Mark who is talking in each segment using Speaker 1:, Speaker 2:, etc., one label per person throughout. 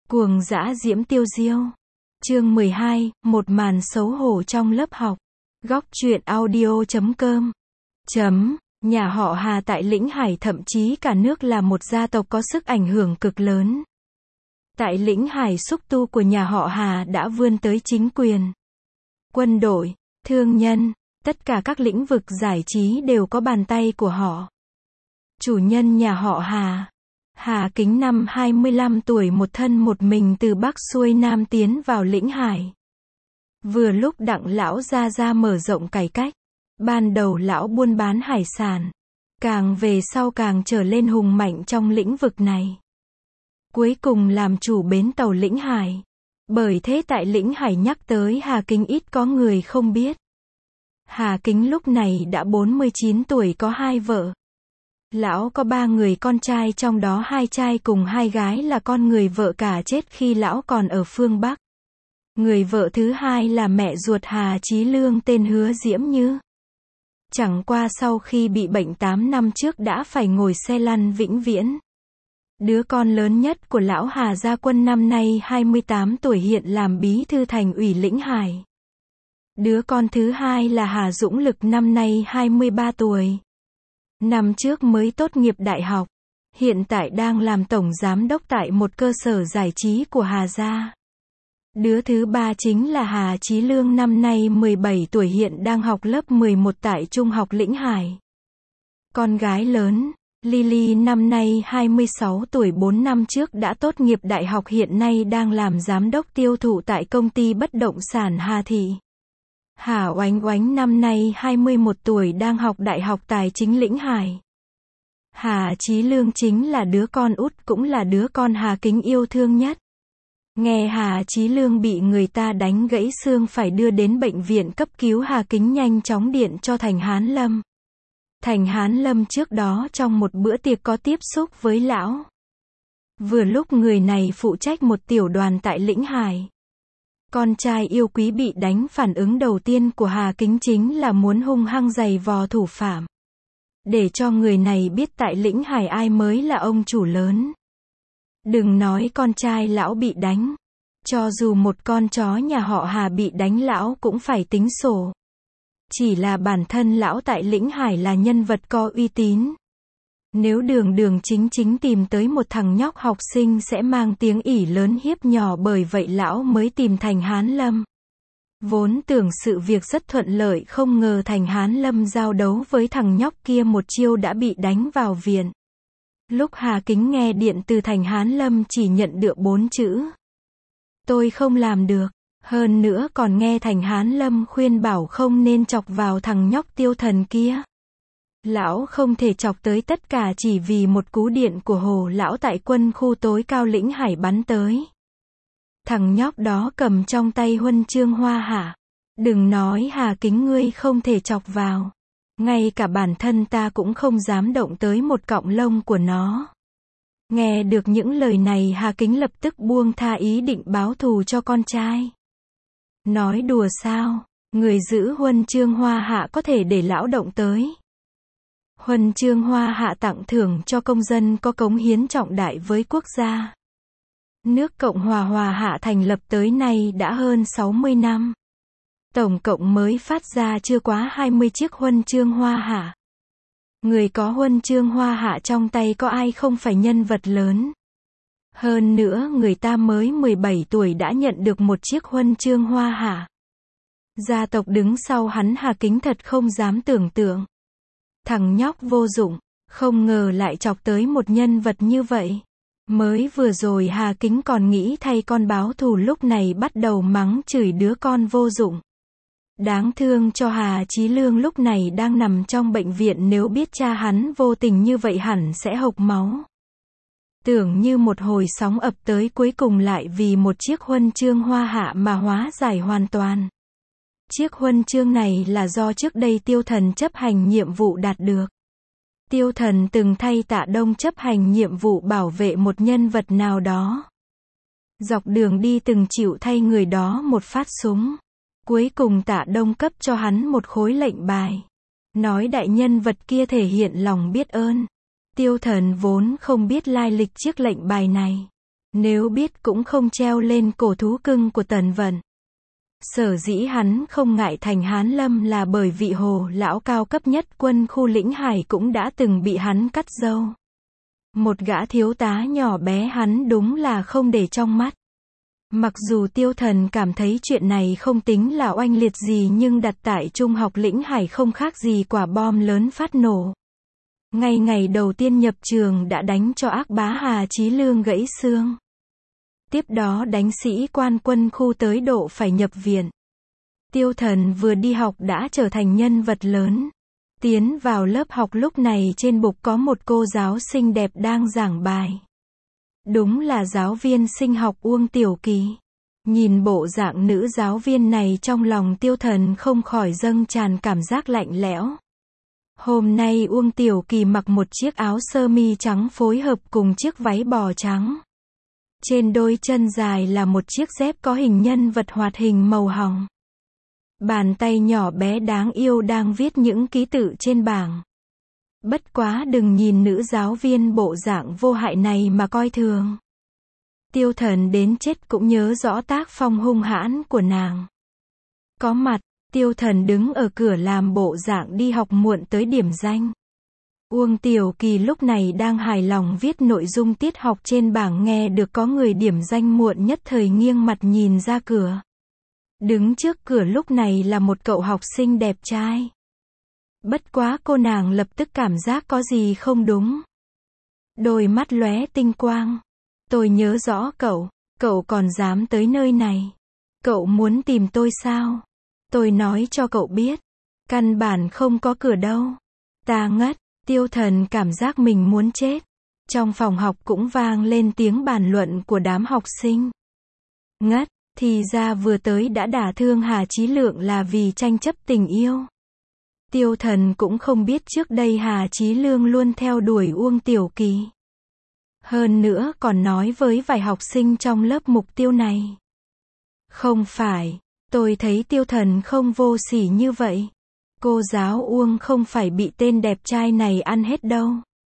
Speaker 1: Cuồng dã diễm tiêu diêu. Chương 12, một màn xấu hổ trong lớp học. Góc truyện audio.com. Nhà họ Hà tại Lĩnh Hải thậm chí cả nước là một gia tộc có sức ảnh hưởng cực lớn. Tại Lĩnh Hải xúc tu của nhà họ Hà đã vươn tới chính quyền, quân đội, thương nhân, tất cả các lĩnh vực giải trí đều có bàn tay của họ. Chủ nhân nhà họ Hà, Hà Kính năm 25 tuổi một thân một mình từ Bắc xuôi Nam tiến vào Lĩnh Hải. Vừa lúc Đặng lão ra mở rộng cải cách. Ban đầu lão buôn bán hải sản, càng về sau càng trở lên hùng mạnh trong lĩnh vực này. Cuối cùng làm chủ bến tàu Lĩnh Hải. Bởi thế tại Lĩnh Hải nhắc tới Hà Kính ít có người không biết. Hà Kính lúc này đã 49 tuổi, có 2 vợ. Lão có 3 người con trai, trong đó 2 trai cùng 2 gái là con người vợ cả chết khi lão còn ở phương Bắc. Người vợ thứ hai là mẹ ruột Hà Chí Lương tên Hứa Diễm Như. Chẳng qua sau khi bị bệnh 8 năm trước đã phải ngồi xe lăn vĩnh viễn. Đứa con lớn nhất của lão Hà Gia Quân năm nay 28 tuổi, hiện làm bí thư thành ủy Lĩnh Hải. Đứa con thứ hai là Hà Dũng Lực năm nay 23 tuổi. Năm trước mới tốt nghiệp đại học. Hiện tại đang làm tổng giám đốc tại một cơ sở giải trí của Hà Gia. Đứa thứ ba chính là Hà Chí Lương năm nay 17 tuổi, hiện đang học lớp 11 tại Trung học Lĩnh Hải. Con gái lớn, Lily năm nay 26 tuổi, 4 năm trước đã tốt nghiệp đại học, hiện nay đang làm giám đốc tiêu thụ tại công ty bất động sản Hà Thị. Hà Oánh Oánh năm nay 21 tuổi, đang học đại học tài chính Lĩnh Hải. Hà Chí Lương chính là đứa con út, cũng là đứa con Hà Kính yêu thương nhất. Nghe Hà Chí Lương bị người ta đánh gãy xương phải đưa đến bệnh viện cấp cứu, Hà Kính nhanh chóng điện cho Thành Hán Lâm. Thành Hán Lâm trước đó trong một bữa tiệc có tiếp xúc với lão. Vừa lúc người này phụ trách một tiểu đoàn tại Lĩnh Hải. Con trai yêu quý bị đánh, phản ứng đầu tiên của Hà Kính chính là muốn hung hăng giày vò thủ phạm. Để cho người này biết tại Lĩnh Hải ai mới là ông chủ lớn. Đừng nói con trai lão bị đánh. Cho dù một con chó nhà họ Hà bị đánh lão cũng phải tính sổ. Chỉ là bản thân lão tại Lĩnh Hải là nhân vật có uy tín. Nếu đường chính tìm tới một thằng nhóc học sinh sẽ mang tiếng ỷ lớn hiếp nhỏ, bởi vậy lão mới tìm Thành Hán Lâm. Vốn tưởng sự việc rất thuận lợi, không ngờ Thành Hán Lâm giao đấu với thằng nhóc kia một chiêu đã bị đánh vào viện. Lúc Hà Kính nghe điện từ Thành Hán Lâm chỉ nhận được 4 chữ: tôi không làm được. Hơn nữa còn nghe Thành Hán Lâm khuyên bảo không nên chọc vào thằng nhóc Tiêu Thần kia. Lão không thể chọc tới tất cả chỉ vì một cú điện của Hồ lão tại quân khu tối cao Lĩnh Hải bắn tới. Thằng nhóc đó cầm trong tay huân chương Hoa Hạ. Đừng nói Hà Kính ngươi không thể chọc vào. Ngay cả bản thân ta cũng không dám động tới một cọng lông của nó. Nghe được những lời này, Hà Kính lập tức buông tha ý định báo thù cho con trai. Nói đùa sao? Người giữ huân chương Hoa Hạ có thể để lão động tới. Huân chương Hoa Hạ tặng thưởng cho công dân có cống hiến trọng đại với quốc gia. Nước Cộng hòa Hoa Hạ thành lập tới nay đã hơn 60 năm. Tổng cộng mới phát ra chưa quá 20 chiếc huân chương Hoa Hạ. Người có huân chương Hoa Hạ trong tay có ai không phải nhân vật lớn. Hơn nữa người ta mới 17 tuổi đã nhận được một chiếc huân chương Hoa Hạ. Gia tộc đứng sau hắn Hà Kính thật không dám tưởng tượng. Thằng nhóc vô dụng, không ngờ lại chọc tới một nhân vật như vậy. Mới vừa rồi Hà Kính còn nghĩ thay con báo thù, lúc này bắt đầu mắng chửi đứa con vô dụng. Đáng thương cho Hà Chí Lương lúc này đang nằm trong bệnh viện, nếu biết cha hắn vô tình như vậy hẳn sẽ hộc máu. Tưởng như một hồi sóng ập tới, cuối cùng lại vì một chiếc huân chương Hoa Hạ mà hóa giải hoàn toàn. Chiếc huân chương này là do trước đây Tiêu Thần chấp hành nhiệm vụ đạt được. Tiêu Thần từng thay Tạ Đông chấp hành nhiệm vụ bảo vệ một nhân vật nào đó. Dọc đường đi từng chịu thay người đó một phát súng. Cuối cùng Tạ Đông cấp cho hắn một khối lệnh bài. Nói đại nhân vật kia thể hiện lòng biết ơn. Tiêu Thần vốn không biết lai lịch chiếc lệnh bài này. Nếu biết cũng không treo lên cổ thú cưng của Tần Vận. Sở dĩ hắn không ngại thành Hán Lâm là bởi vị Hồ lão cao cấp nhất quân khu Lĩnh Hải cũng đã từng bị hắn cắt râu. Một gã thiếu tá nhỏ bé hắn đúng là không để trong mắt. Mặc dù Tiêu Thần cảm thấy chuyện này không tính là oanh liệt gì nhưng đặt tại Trung học Lĩnh Hải không khác gì quả bom lớn phát nổ. Ngay ngày đầu tiên nhập trường đã đánh cho ác bá Hà Chí Lương gãy xương. Tiếp đó đánh sĩ quan quân khu tới độ phải nhập viện. Tiêu Thần vừa đi học đã trở thành nhân vật lớn. Tiến vào lớp học lúc này trên bục có một cô giáo xinh đẹp đang giảng bài. Đúng là giáo viên sinh học Uông Tiểu Kỳ. Nhìn bộ dạng nữ giáo viên này trong lòng Tiêu Thần không khỏi dâng tràn cảm giác lạnh lẽo. Hôm nay Uông Tiểu Kỳ mặc một chiếc áo sơ mi trắng phối hợp cùng chiếc váy bò trắng. Trên đôi chân dài là một chiếc dép có hình nhân vật hoạt hình màu hồng. Bàn tay nhỏ bé đáng yêu đang viết những ký tự trên bảng. Bất quá đừng nhìn nữ giáo viên bộ dạng vô hại này mà coi thường. Tiêu Thần đến chết cũng nhớ rõ tác phong hung hãn của nàng. Có mặt, Tiêu Thần đứng ở cửa làm bộ dạng đi học muộn tới điểm danh. Uông Tiểu Kỳ lúc này đang hài lòng viết nội dung tiết học trên bảng, nghe được có người điểm danh muộn nhất thời nghiêng mặt nhìn ra cửa. Đứng trước cửa lúc này là một cậu học sinh đẹp trai. Bất quá cô nàng lập tức cảm giác có gì không đúng. Đôi mắt lóe tinh quang. Tôi nhớ rõ cậu còn dám tới nơi này. Cậu muốn tìm tôi sao? Tôi nói cho cậu biết. Căn bản không có cửa đâu. Ta ngất. Tiêu Thần cảm giác mình muốn chết. Trong phòng học cũng vang lên tiếng bàn luận của đám học sinh. Ngất, thì ra vừa tới đã đả thương Hà Chí Lượng là vì tranh chấp tình yêu. Tiêu Thần cũng không biết trước đây Hà Chí Lương luôn theo đuổi Uông Tiểu Kỳ. Hơn nữa còn nói với vài học sinh trong lớp mục tiêu này. Không phải, tôi thấy Tiêu Thần không vô sỉ như vậy. Cô giáo Uông không phải bị tên đẹp trai này ăn hết đâu.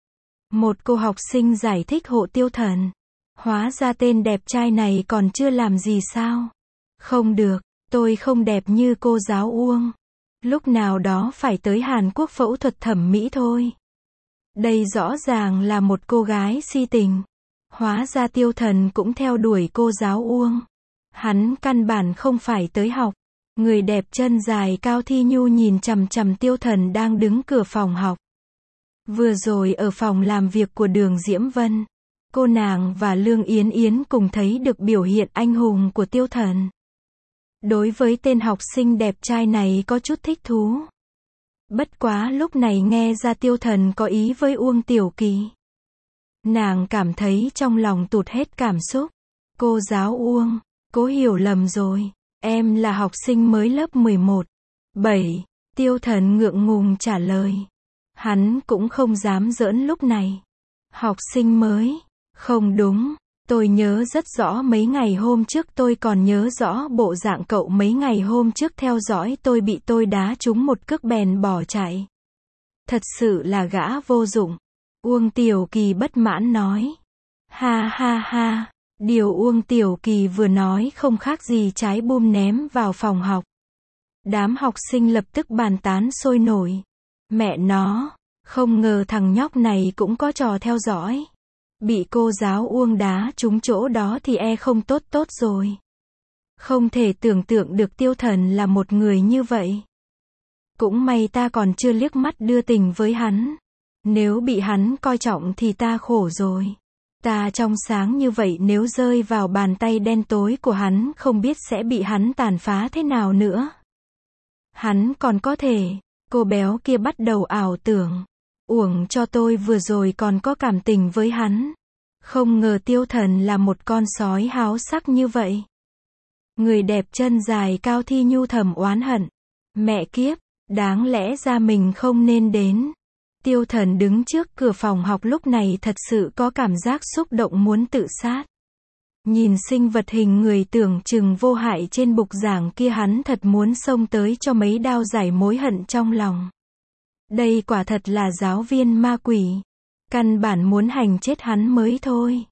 Speaker 1: Một cô học sinh giải thích hộ Tiêu Thần. Hóa ra tên đẹp trai này còn chưa làm gì sao? Không được, tôi không đẹp như cô giáo Uông. Lúc nào đó phải tới Hàn Quốc phẫu thuật thẩm mỹ thôi. Đây rõ ràng là một cô gái si tình. Hóa ra Tiêu Thần cũng theo đuổi cô giáo Uông. Hắn căn bản không phải tới học. Người đẹp chân dài Cao Thi Nhu nhìn chằm chằm Tiêu Thần đang đứng cửa phòng học. Vừa rồi ở phòng làm việc của Đường Diễm Vân, cô nàng và Lương Yến Yến cùng thấy được biểu hiện anh hùng của Tiêu Thần. Đối với tên học sinh đẹp trai này có chút thích thú. Bất quá lúc này nghe ra Tiêu Thần có ý với Uông Tiểu Kỳ. Nàng cảm thấy trong lòng tụt hết cảm xúc. Cô giáo Uông, cô hiểu lầm rồi. Em là học sinh mới lớp 11. 7. Tiêu Thần ngượng ngùng trả lời. Hắn cũng không dám giỡn lúc này. Học sinh mới. Không đúng. Tôi nhớ rất rõ mấy ngày hôm trước, tôi còn nhớ rõ bộ dạng cậu mấy ngày hôm trước theo dõi tôi bị tôi đá trúng một cước bèn bỏ chạy. Thật sự là gã vô dụng. Uông Tiểu Kỳ bất mãn nói. Ha ha ha. Điều Uông Tiểu Kỳ vừa nói không khác gì trái bom ném vào phòng học. Đám học sinh lập tức bàn tán sôi nổi. Mẹ nó, không ngờ thằng nhóc này cũng có trò theo dõi. Bị cô giáo Uông đá trúng chỗ đó thì không tốt rồi. Không thể tưởng tượng được Tiêu Thần là một người như vậy. Cũng may ta còn chưa liếc mắt đưa tình với hắn. Nếu bị hắn coi trọng thì ta khổ rồi. Ta trong sáng như vậy nếu rơi vào bàn tay đen tối của hắn không biết sẽ bị hắn tàn phá thế nào nữa. Hắn còn có thể, cô béo kia bắt đầu ảo tưởng. Uổng cho tôi vừa rồi còn có cảm tình với hắn. Không ngờ Tiêu Thần là một con sói háo sắc như vậy. Người đẹp chân dài Cao Thi Nhu thầm oán hận. Mẹ kiếp, đáng lẽ ra mình không nên đến. Tiêu Thần đứng trước cửa phòng học lúc này thật sự có cảm giác xúc động muốn tự sát. Nhìn sinh vật hình người tưởng chừng vô hại trên bục giảng kia hắn thật muốn xông tới cho mấy đao giải mối hận trong lòng. Đây quả thật là giáo viên ma quỷ. Căn bản muốn hành chết hắn mới thôi.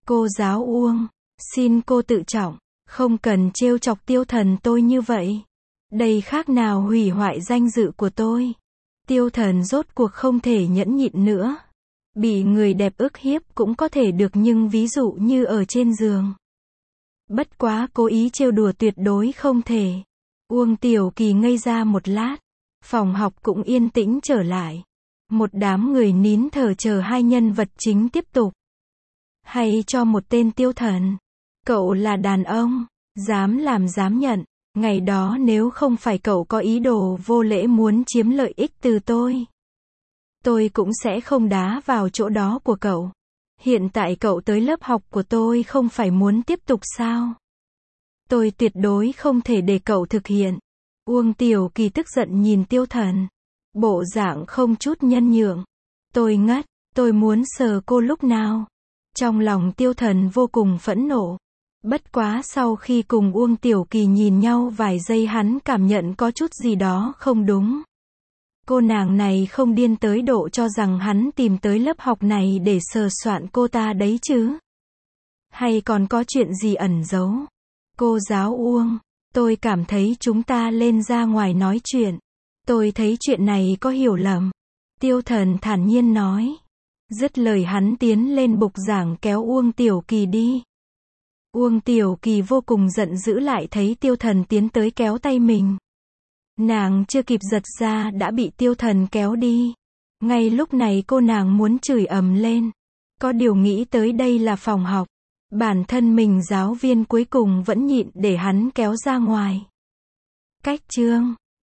Speaker 1: Cô giáo Uông, xin cô tự trọng, không cần trêu chọc Tiêu Thần tôi như vậy. Đây khác nào hủy hoại danh dự của tôi. Tiêu Thần rốt cuộc không thể nhẫn nhịn nữa. Bị người đẹp ức hiếp cũng có thể được nhưng ví dụ như ở trên giường. Bất quá cố ý trêu đùa tuyệt đối không thể. Uông Tiểu Kỳ ngây ra một lát. Phòng học cũng yên tĩnh trở lại. Một đám người nín thở chờ hai nhân vật chính tiếp tục. Hay cho một tên Tiêu Thần. Cậu là đàn ông, dám làm dám nhận. Ngày đó nếu không phải cậu có ý đồ vô lễ muốn chiếm lợi ích từ tôi cũng sẽ không đá vào chỗ đó của cậu. Hiện tại cậu tới lớp học của tôi không phải muốn tiếp tục sao? Tôi tuyệt đối không thể để cậu thực hiện. Uông Tiểu Kỳ tức giận nhìn Tiêu Thần. Bộ dạng không chút nhân nhượng. Tôi ngất, tôi muốn sờ cô lúc nào. Trong lòng Tiêu Thần vô cùng phẫn nộ. Bất quá sau khi cùng Uông Tiểu Kỳ nhìn nhau vài giây hắn cảm nhận có chút gì đó không đúng. Cô nàng này không điên tới độ cho rằng hắn tìm tới lớp học này để sờ soạn cô ta đấy chứ? Hay còn có chuyện gì ẩn giấu? Cô giáo Uông, tôi cảm thấy chúng ta lên ra ngoài nói chuyện. Tôi thấy chuyện này có hiểu lầm. Tiêu Thần thản nhiên nói. Dứt lời hắn tiến lên bục giảng kéo Uông Tiểu Kỳ đi. Uông Tiểu Kỳ vô cùng giận dữ lại thấy Tiêu Thần tiến tới kéo tay mình. Nàng chưa kịp giật ra đã bị Tiêu Thần kéo đi. Ngay lúc này cô nàng muốn chửi ầm lên. Có điều nghĩ tới đây là phòng học. Bản thân mình giáo viên cuối cùng vẫn nhịn để hắn kéo ra ngoài. Cách chương